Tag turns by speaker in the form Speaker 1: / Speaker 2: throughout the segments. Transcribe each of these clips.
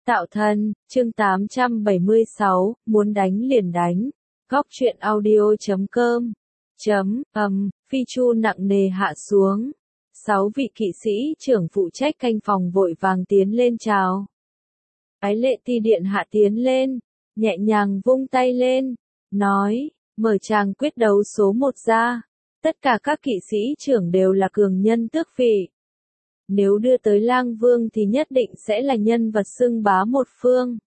Speaker 1: Tạo thân, chương 876, muốn đánh liền đánh. Góc truyện audio.com. Phi chu nặng nề hạ xuống. 6 vị kỵ sĩ trưởng phụ trách canh phòng vội vàng tiến lên chào. Ái Lệ Ti điện hạ tiến lên, nhẹ nhàng vung tay lên, nói, mở tràng quyết đấu số 1 ra. Tất cả các kỵ sĩ trưởng đều là cường nhân tước vị. Nếu đưa tới Lang Vương thì nhất định sẽ là nhân vật xưng bá một phương.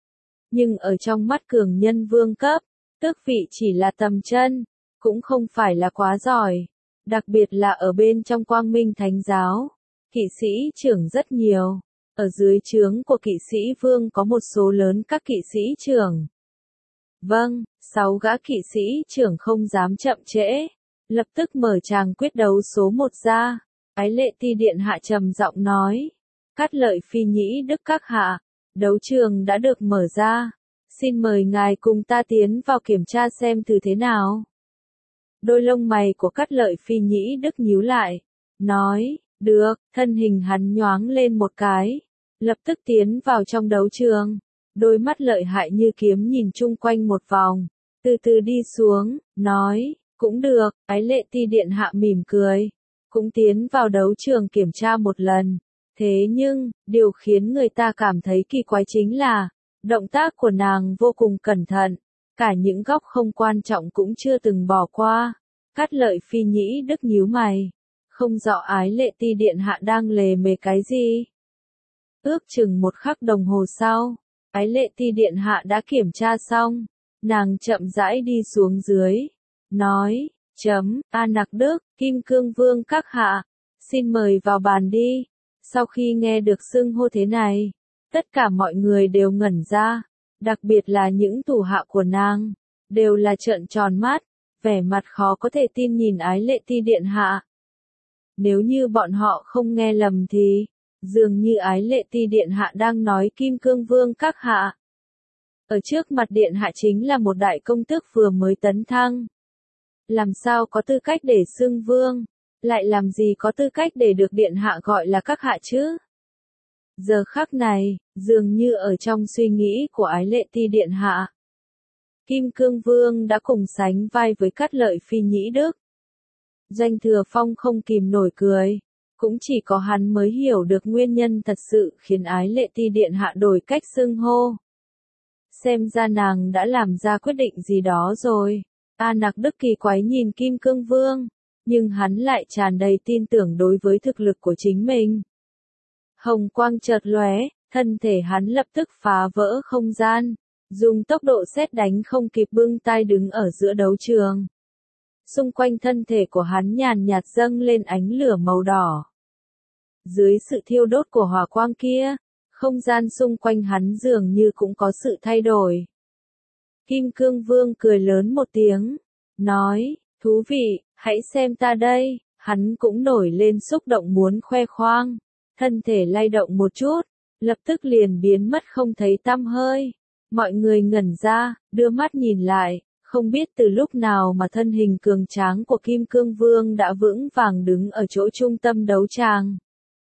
Speaker 1: Nhưng ở trong mắt cường nhân vương cấp, tước vị chỉ là tầm chân, cũng không phải là quá giỏi. Đặc biệt là ở bên trong Quang Minh Thánh Giáo, kỵ sĩ trưởng rất nhiều. Ở dưới trướng của kỵ sĩ vương có một số lớn các kỵ sĩ trưởng. Vâng, 6 gã kỵ sĩ trưởng không dám chậm trễ, lập tức mở tràng quyết đấu số 1 ra. Ái Lệ Ti điện hạ trầm giọng nói, Cát Lợi Phi Nhĩ Đức các hạ, đấu trường đã được mở ra, xin mời ngài cùng ta tiến vào kiểm tra xem thử thế nào. Đôi lông mày của Cát Lợi Phi Nhĩ Đức nhíu lại, nói, được, thân hình hắn nhoáng lên một cái, lập tức tiến vào trong đấu trường, đôi mắt lợi hại như kiếm nhìn chung quanh một vòng, từ từ đi xuống, nói, cũng được. Ái Lệ Ti điện hạ mỉm cười, cũng tiến vào đấu trường kiểm tra một lần. Thế nhưng, điều khiến người ta cảm thấy kỳ quái chính là, động tác của nàng vô cùng cẩn thận, cả những góc không quan trọng cũng chưa từng bỏ qua. Cát Lợi Phi Nhĩ Đức nhíu mày, không rõ Ái Lệ Ti điện hạ đang lề mề cái gì. Ước chừng 1 khắc đồng hồ sau, Ái Lệ Ti điện hạ đã kiểm tra xong, nàng chậm rãi đi xuống dưới, nói, A Nặc Đức, Kim Cương Vương các hạ, xin mời vào bàn đi. Sau khi nghe được xưng hô thế này, tất cả mọi người đều ngẩn ra, đặc biệt là những thủ hạ của nàng, đều là trợn tròn mắt, vẻ mặt khó có thể tin nhìn Ái Lệ Ti điện hạ. Nếu như bọn họ không nghe lầm thì, dường như Ái Lệ Ti điện hạ đang nói Kim Cương Vương các hạ. Ở trước mặt điện hạ chính là một đại công tước vừa mới tấn thăng. Làm sao có tư cách để xưng vương, lại làm gì có tư cách để được điện hạ gọi là các hạ chứ? Giờ khắc này, dường như ở trong suy nghĩ của Ái Lệ Ti điện hạ, Kim Cương Vương đã cùng sánh vai với Cát Lợi Phi Nhĩ Đức. Doanh Thừa Phong không kìm nổi cười, cũng chỉ có hắn mới hiểu được nguyên nhân thật sự khiến Ái Lệ Ti điện hạ đổi cách xưng hô. Xem ra nàng đã làm ra quyết định gì đó rồi. A Nặc Đức kỳ quái nhìn Kim Cương Vương, nhưng hắn lại tràn đầy tin tưởng đối với thực lực của chính mình. Hồng quang chợt lóe, thân thể hắn lập tức phá vỡ không gian, dùng tốc độ sét đánh không kịp bưng tay đứng ở giữa đấu trường. Xung quanh thân thể của hắn nhàn nhạt dâng lên ánh lửa màu đỏ. Dưới sự thiêu đốt của hỏa quang kia, không gian xung quanh hắn dường như cũng có sự thay đổi. Kim Cương Vương cười lớn một tiếng, nói, thú vị, hãy xem ta đây. Hắn cũng nổi lên xúc động muốn khoe khoang, thân thể lay động một chút, lập tức liền biến mất không thấy tăm hơi. Mọi người ngẩn ra, đưa mắt nhìn lại, không biết từ lúc nào mà thân hình cường tráng của Kim Cương Vương đã vững vàng đứng ở chỗ trung tâm đấu tràng.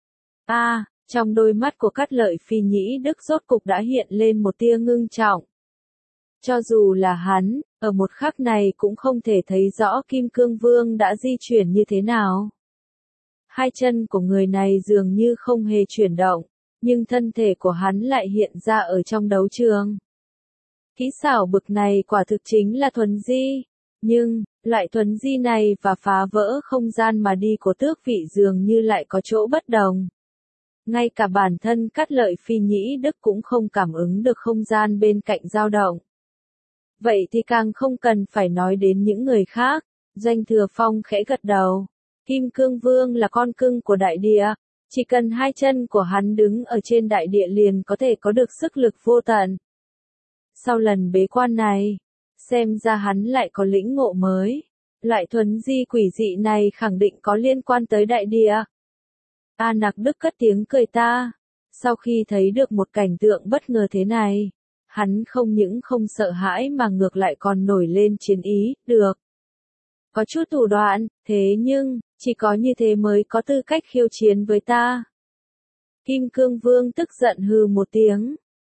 Speaker 1: Trong đôi mắt của Cát Lợi Phi Nhĩ Đức rốt cục đã hiện lên một tia ngưng trọng. Cho dù là hắn, ở một khắc này cũng không thể thấy rõ Kim Cương Vương đã di chuyển như thế nào. Hai chân của người này dường như không hề chuyển động, nhưng thân thể của hắn lại hiện ra ở trong đấu trường. Kỹ xảo bực này quả thực chính là thuần di, nhưng, loại thuần di này và phá vỡ không gian mà đi của tước vị dường như lại có chỗ bất đồng. Ngay cả bản thân Cát Lợi Phi Nhĩ Đức cũng không cảm ứng được không gian bên cạnh dao động. Vậy thì càng không cần phải nói đến những người khác. Doanh Thừa Phong khẽ gật đầu. Kim Cương Vương là con cưng của đại địa, chỉ cần hai chân của hắn đứng ở trên đại địa liền có thể có được sức lực vô tận. Sau lần bế quan này, xem ra hắn lại có lĩnh ngộ mới. Loại thuần di quỷ dị này khẳng định có liên quan tới đại địa. A Nặc Đức cất tiếng cười ta. Sau khi thấy được một cảnh tượng bất ngờ thế này, hắn không những không sợ hãi mà ngược lại còn nổi lên chiến ý, được. Có chút thủ đoạn, thế nhưng, chỉ có như thế mới có tư cách khiêu chiến với ta. Kim Cương Vương tức giận hừ một tiếng,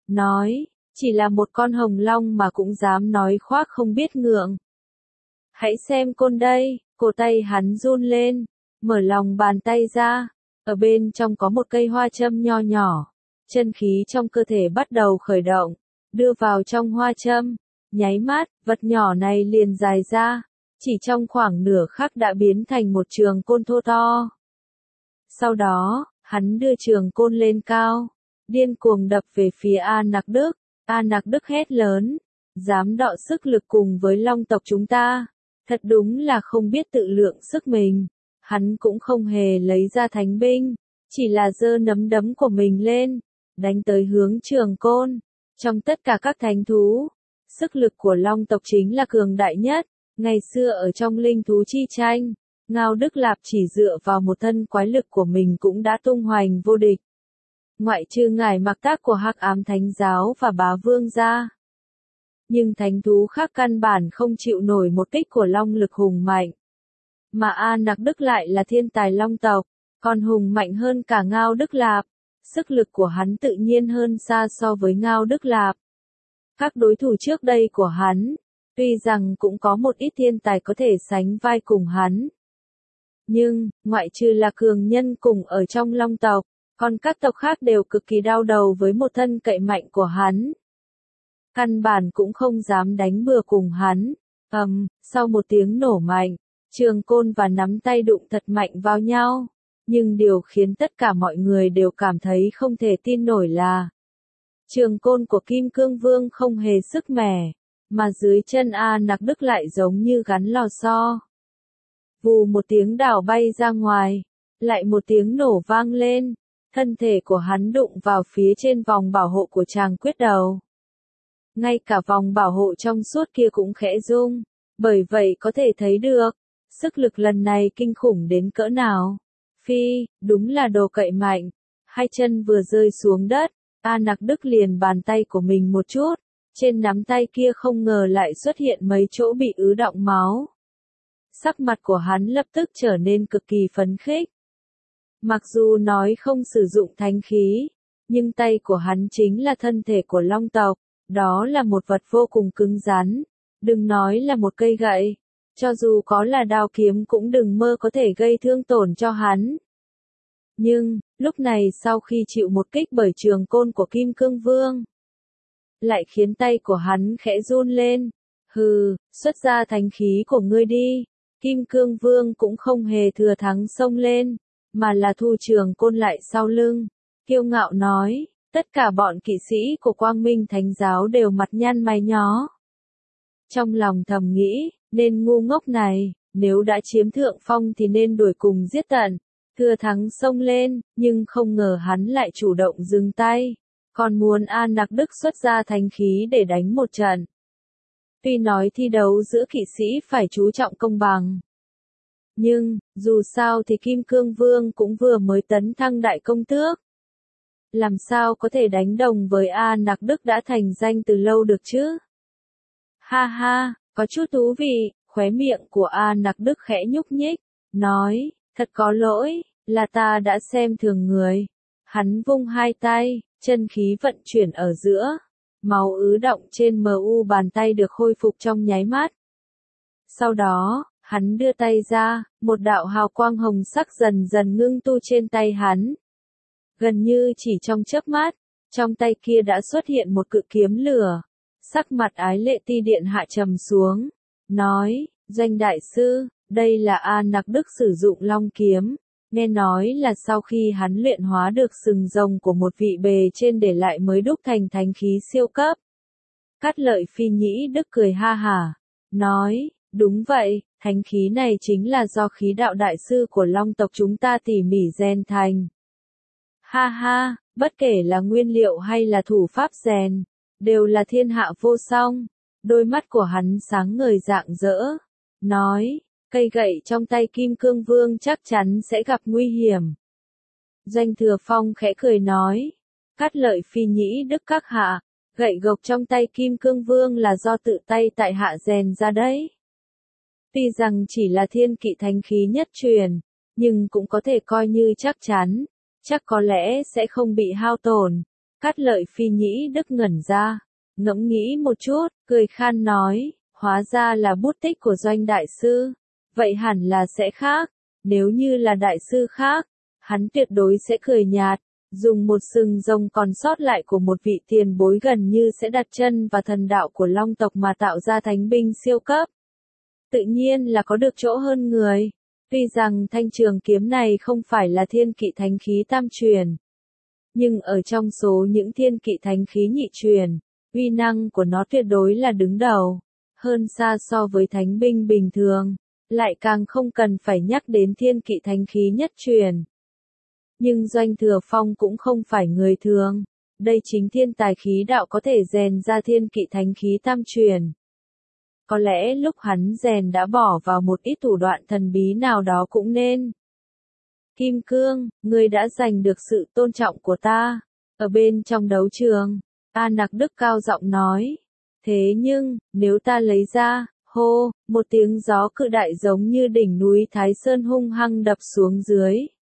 Speaker 1: nói, chỉ là một con hồng long mà cũng dám nói khoác không biết ngượng. Hãy xem côn đây, cổ tay hắn run lên, mở lòng bàn tay ra, ở bên trong có một cây hoa châm nho nhỏ, chân khí trong cơ thể bắt đầu khởi động, đưa vào trong hoa châm, nháy mắt, vật nhỏ này liền dài ra, chỉ trong khoảng nửa khắc đã biến thành một trường côn thô to. Sau đó, hắn đưa trường côn lên cao, điên cuồng đập về phía A Nặc Đức. A Nặc Đức hét lớn, dám đọ sức lực cùng với long tộc chúng ta, thật đúng là không biết tự lượng sức mình. Hắn cũng không hề lấy ra thánh binh, chỉ là giơ nắm đấm của mình lên, đánh tới hướng trường côn. Trong tất cả các thánh thú, sức lực của long tộc chính là cường đại nhất. Ngày xưa ở trong linh thú chi tranh, Ngao Đức Lạp chỉ dựa vào một thân quái lực của mình cũng đã tung hoành vô địch. Ngoại trừ ngải mặc tác của Hắc Ám Thánh Giáo và Bá Vương ra. Nhưng thánh thú khác căn bản không chịu nổi một kích của long lực hùng mạnh. Mà A Nặc Đức lại là thiên tài long tộc, còn hùng mạnh hơn cả Ngao Đức Lạp. Sức lực của hắn tự nhiên hơn xa so với Ngao Đức Lạp. Các đối thủ trước đây của hắn, tuy rằng cũng có một ít thiên tài có thể sánh vai cùng hắn. Nhưng, ngoại trừ là cường nhân cùng ở trong long tộc, còn các tộc khác đều cực kỳ đau đầu với một thân cậy mạnh của hắn. Căn bản cũng không dám đánh bừa cùng hắn. Sau một tiếng nổ mạnh, trường côn và nắm tay đụng thật mạnh vào nhau. Nhưng điều khiến tất cả mọi người đều cảm thấy không thể tin nổi là trường côn của Kim Cương Vương không hề sức mẻ, mà dưới chân A Nặc Đức lại giống như gắn lò xo. Vù một tiếng đảo bay ra ngoài, lại một tiếng nổ vang lên, thân thể của hắn đụng vào phía trên vòng bảo hộ của chàng quyết đầu. Ngay cả vòng bảo hộ trong suốt kia cũng khẽ rung, bởi vậy có thể thấy được, sức lực lần này kinh khủng đến cỡ nào. Phi, đúng là đồ cậy mạnh. Hai chân vừa rơi xuống đất, A Nặc Đức liền bàn tay của mình một chút, trên nắm tay kia không ngờ lại xuất hiện mấy chỗ bị ứ đọng máu. Sắc mặt của hắn lập tức trở nên cực kỳ phấn khích. Mặc dù nói không sử dụng thánh khí, nhưng tay của hắn chính là thân thể của long tộc, đó là một vật vô cùng cứng rắn, đừng nói là một cây gậy, cho dù có là đao kiếm cũng đừng mơ có thể gây thương tổn cho hắn. Nhưng, lúc này sau khi chịu một kích bởi trường côn của Kim Cương Vương, lại khiến tay của hắn khẽ run lên. Hừ, xuất ra thánh khí của ngươi đi. Kim Cương Vương cũng không hề thừa thắng xông lên, mà là thu trường côn lại sau lưng, kiêu ngạo nói, tất cả bọn kỵ sĩ của Quang Minh Thánh Giáo đều mặt nhăn mày nhó. Trong lòng thầm nghĩ, nên ngu ngốc này, nếu đã chiếm thượng phong thì nên đuổi cùng giết tận, thừa thắng xông lên, nhưng không ngờ hắn lại chủ động dừng tay, còn muốn A Nặc Đức xuất ra thánh khí để đánh một trận. Tuy nói thi đấu giữa kỵ sĩ phải chú trọng công bằng, nhưng, dù sao thì Kim Cương Vương cũng vừa mới tấn thăng đại công tước. Làm sao có thể đánh đồng với A Nặc Đức đã thành danh từ lâu được chứ? Ha ha, có chút thú vị, khóe miệng của A Nặc Đức khẽ nhúc nhích, nói, thật có lỗi, là ta đã xem thường người. Hắn vung hai tay, chân khí vận chuyển ở giữa. Máu ứ động trên mu bàn tay được khôi phục trong nháy mắt. Sau đó, hắn đưa tay ra, một đạo hào quang hồng sắc dần dần ngưng tu trên tay hắn. Gần như chỉ trong chớp mắt, trong tay kia đã xuất hiện một cự kiếm lửa. Sắc mặt Ái Lệ Ti Điện hạ trầm xuống, nói, Doanh đại sư, đây là A Nặc Đức sử dụng long kiếm. Nghe nói là sau khi hắn luyện hóa được sừng rồng của một vị bề trên để lại mới đúc thành thánh khí siêu cấp. Cát Lợi Phi Nhĩ Đức cười ha hả, nói, đúng vậy, thánh khí này chính là do khí đạo đại sư của long tộc chúng ta tỉ mỉ rèn thành. Ha ha, bất kể là nguyên liệu hay là thủ pháp rèn, đều là thiên hạ vô song. Đôi mắt của hắn sáng ngời rạng rỡ, nói, cây gậy trong tay Kim Cương Vương chắc chắn sẽ gặp nguy hiểm. Doanh Thừa Phong khẽ cười nói, Cát Lợi Phi Nhĩ Đức các hạ, gậy gộc trong tay Kim Cương Vương là do tự tay tại hạ rèn ra đấy. Tuy rằng chỉ là thiên kỵ thánh khí nhất truyền, nhưng cũng có thể coi như chắc chắn, chắc có lẽ sẽ không bị hao tổn. Cát Lợi Phi Nhĩ Đức ngẩn ra, ngẫm nghĩ một chút, cười khan nói, hóa ra là bút tích của Doanh đại sư, vậy hẳn là sẽ khác, nếu như là đại sư khác, hắn tuyệt đối sẽ cười nhạt, dùng một sừng rồng còn sót lại của một vị tiền bối gần như sẽ đặt chân vào thần đạo của Long tộc mà tạo ra thánh binh siêu cấp. Tự nhiên là có được chỗ hơn người. Tuy rằng thanh trường kiếm này không phải là thiên kỵ thánh khí tam truyền, nhưng ở trong số những thiên kỵ thánh khí nhị truyền, uy năng của nó tuyệt đối là đứng đầu, hơn xa so với thánh binh bình thường, lại càng không cần phải nhắc đến thiên kỵ thánh khí nhất truyền. Nhưng Doanh Thừa Phong cũng không phải người thường, đây chính thiên tài khí đạo có thể rèn ra thiên kỵ thánh khí tam truyền. Có lẽ lúc hắn rèn đã bỏ vào một ít thủ đoạn thần bí nào đó cũng nên. Kim Cương, ngươi đã giành được sự tôn trọng của ta. Ở bên trong đấu trường, A Nặc Đức cao giọng nói. Thế nhưng, nếu ta lấy ra, hô, một tiếng gió cự đại giống như đỉnh núi Thái Sơn hung hăng đập xuống dưới.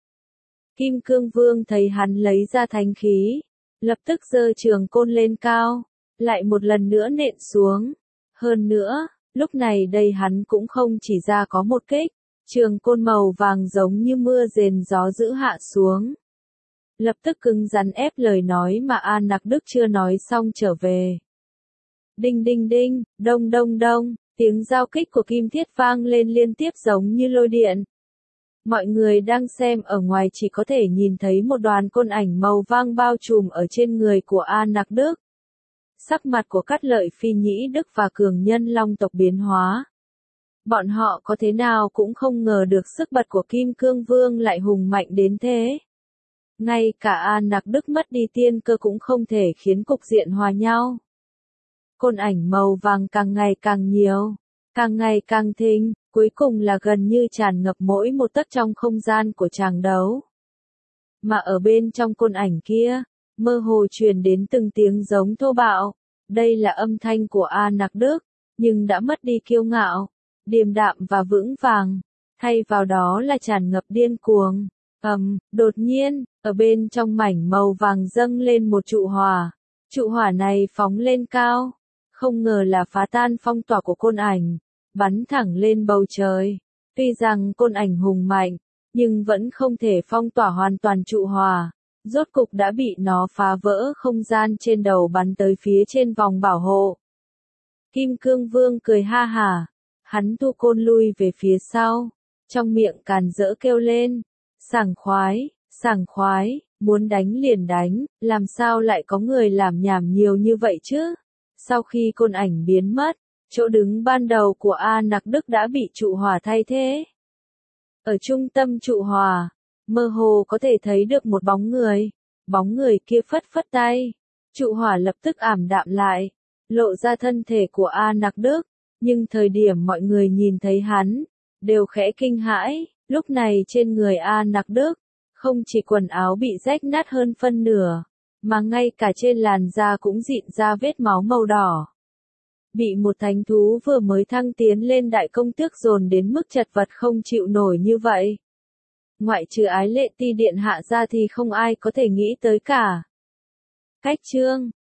Speaker 1: Kim Cương Vương thấy hắn lấy ra thánh khí, lập tức giơ trường côn lên cao, lại một lần nữa nện xuống. Hơn nữa, lúc này đây hắn cũng không chỉ ra có một kích, trường côn màu vàng giống như mưa rền gió dữ hạ xuống. Lập tức cứng rắn ép lời nói mà A Nặc Đức chưa nói xong trở về. Đinh đinh đinh, đông đông đông, tiếng giao kích của kim thiết vang lên liên tiếp giống như lôi điện. Mọi người đang xem ở ngoài chỉ có thể nhìn thấy một đoàn côn ảnh màu vàng bao trùm ở trên người của A Nặc Đức. Sắc mặt của Cát Lợi Phi Nhĩ Đức và cường nhân Long tộc biến hóa. Bọn họ có thế nào cũng không ngờ được sức bật của Kim Cương Vương lại hùng mạnh đến thế. Ngay cả A Nặc Đức mất đi tiên cơ cũng không thể khiến cục diện hòa nhau. Côn ảnh màu vàng càng ngày càng nhiều, càng ngày càng thịnh, cuối cùng là gần như tràn ngập mỗi một tấc trong không gian của tràng đấu. Mà ở bên trong côn ảnh kia, mơ hồ truyền đến từng tiếng giống thô bạo. Đây là âm thanh của A Nặc Đức, nhưng đã mất đi kiêu ngạo, điềm đạm và vững vàng, thay vào đó là tràn ngập điên cuồng. Đột nhiên, ở bên trong mảnh màu vàng dâng lên một trụ hỏa. Trụ hỏa này phóng lên cao, không ngờ là phá tan phong tỏa của côn ảnh, bắn thẳng lên bầu trời. Tuy rằng côn ảnh hùng mạnh, nhưng vẫn không thể phong tỏa hoàn toàn trụ hỏa. Rốt cục đã bị nó phá vỡ không gian trên đầu bắn tới phía trên vòng bảo hộ. Kim Cương Vương cười ha hả, hắn thu côn lui về phía sau, trong miệng càn rỡ kêu lên, sảng khoái, muốn đánh liền đánh, làm sao lại có người làm nhảm nhiều như vậy chứ? Sau khi côn ảnh biến mất, chỗ đứng ban đầu của A Nặc Đức đã bị trụ hỏa thay thế. Ở trung tâm trụ hỏa, mơ hồ có thể thấy được một bóng người kia phất phất tay, trụ hỏa lập tức ảm đạm lại, lộ ra thân thể của A Nặc Đức, nhưng thời điểm mọi người nhìn thấy hắn, đều khẽ kinh hãi, lúc này trên người A Nặc Đức, không chỉ quần áo bị rách nát hơn phân nửa, mà ngay cả trên làn da cũng rịn ra vết máu màu đỏ. Bị một thánh thú vừa mới thăng tiến lên đại công tước dồn đến mức chật vật không chịu nổi như vậy. Ngoại trừ Ái Lệ Ti Điện hạ ra thì không ai có thể nghĩ tới cả. Cách chương